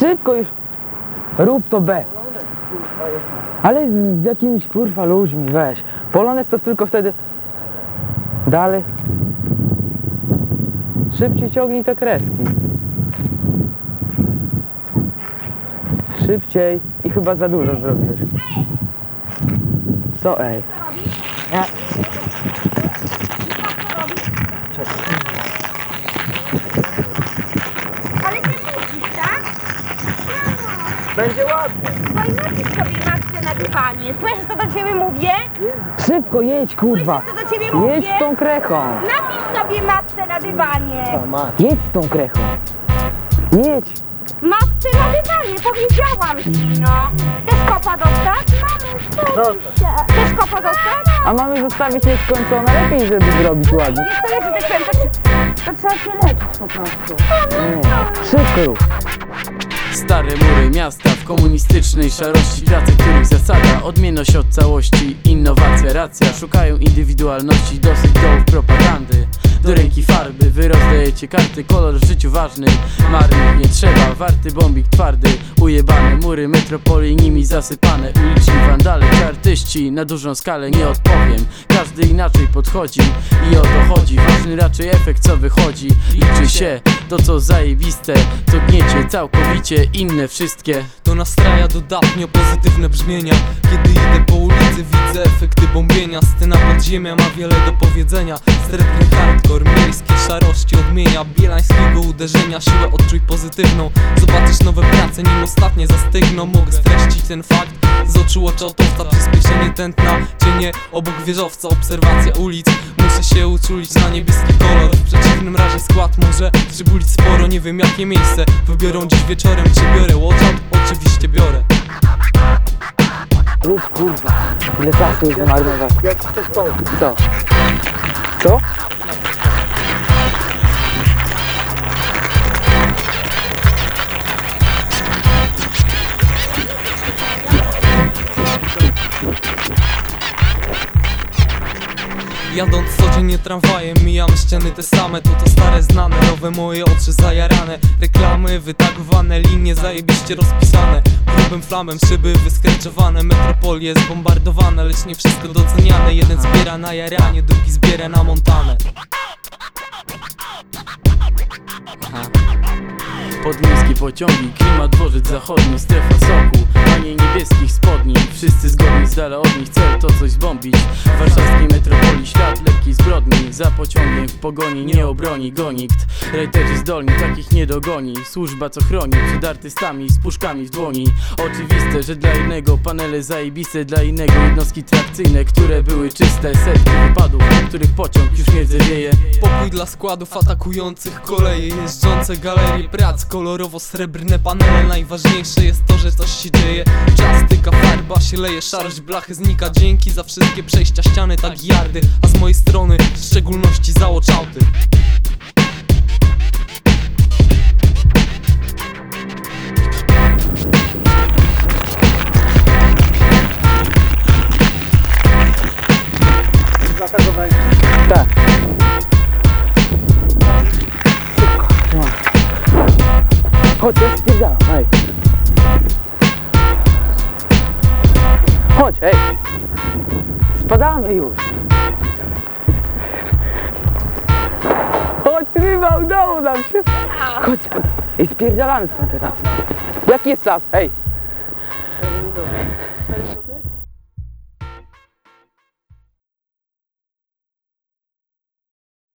Szybko już. Rób to B. Ale z jakimiś kurwa ludźmi, weź. Polones to tylko wtedy. Dalej. Szybciej ciągnij te kreski. Szybciej. I chyba za dużo zrobiłeś. Co ej? Nie. Ale ty musisz, tak? Będzie ładnie. No i napisz sobie matkę na dywanie. Słyszysz, co do ciebie mówię? Szybko jedź kurwa. Słyszysz, co do ciebie mówię? Jedź z tą krechą. Napisz sobie matce na dywanie. Jedź z tą krechą. Jedź. Matce na dywanie, powiedziałam ci, no. Chcesz kopa dostać? Mamy, się. Chcesz kopa dostać? A mamy zostawić nieskończone lepiej, żeby zrobić ładnie. Wiesz co, ja ci zakręcę, to trzeba się leczyć po prostu. Nie. Szybko rób. Stare mury miasta w komunistycznej szarości, pracy, których zasada odmienność od całości, innowacja, racja. Szukają indywidualności, dosyć dołów propagandy. Do ręki farby, wy rozdajecie karty, kolor w życiu ważny. Marnych nie trzeba, warty bombik twardy. Ujebane mury metropolii nimi zasypane. Uliczni wandale czy artyści na dużą skalę nie odpowiem. Każdy inaczej podchodzi i o to chodzi. Ważny raczej efekt co wychodzi. Liczy się to co zajebiste, co gniecie całkowicie inne wszystkie. To nastraja dodatnio pozytywne brzmienia. Kiedy idę po ulicy widzę efekty bombienia. Scena podziemia ma wiele do powiedzenia. Srebrny hardcore, miejskie szarości odmienia bielańskiego uderzenia. Siłę odczuj pozytywną. Zobaczysz nowe prace nim ostatnie zastygną. Mogę streścić ten fakt z oczu oczotowca. Przyspieszenie tętna, cienie obok wieżowca. Obserwacja ulic, muszę się uczulić na niebieski kolor. W przeciwnym razie skład może przybulić sporo. Nie wiem jakie miejsce wybiorą dziś wieczorem. Czy biorę watch-out? Oczywiście biorę. Rób kurwa. Ile czasu już zmarnowałem. Co? Co? Jadąc codziennie tramwajem, mijam ściany te same. To stare znane, nowe moje oczy zajarane. Reklamy wytagowane, linie zajebiście rozpisane. Grubym flamem szyby wyskręczowane. Metropolie zbombardowane, lecz nie wszystko doceniane. Jeden zbiera na jaranie, drugi zbiera na montanę. Podmiejskie pociągi, klimat dworzec zachodni, strefa soku, a nie niebieskich spodni. Wszyscy zgodni, z dala od nich cel to coś zbombić. W warszawskiej metropolii ślad lekkiej zbrodni. Za pociągiem w pogoni nie obroni go nikt. Rejterzy zdolni, takich nie dogoni. Służba co chroni przed artystami z puszkami w dłoni. Oczywiste, że dla jednego panele zajebiste, dla innego jednostki trakcyjne, które były czyste. Setki wypadów, w których pociąg już nie wieje. Pokój dla składów atakujących koleje. Jeżdżące galerie prac, kolorowo-srebrne panele. Najważniejsze jest to, że coś się dzieje. Czas tyka, farba się leje, szarość blachy znika. Dzięki za wszystkie przejścia, ściany tak jardy. A z mojej strony w szczególności za watch-outy. Tak. Chodź, ja spierdalam, hej. Chodź, hej. Spadamy już. Chodź, ryba, udało nam się. Chodź, i spierdalamy stąd teraz. Jaki jest czas? Hej.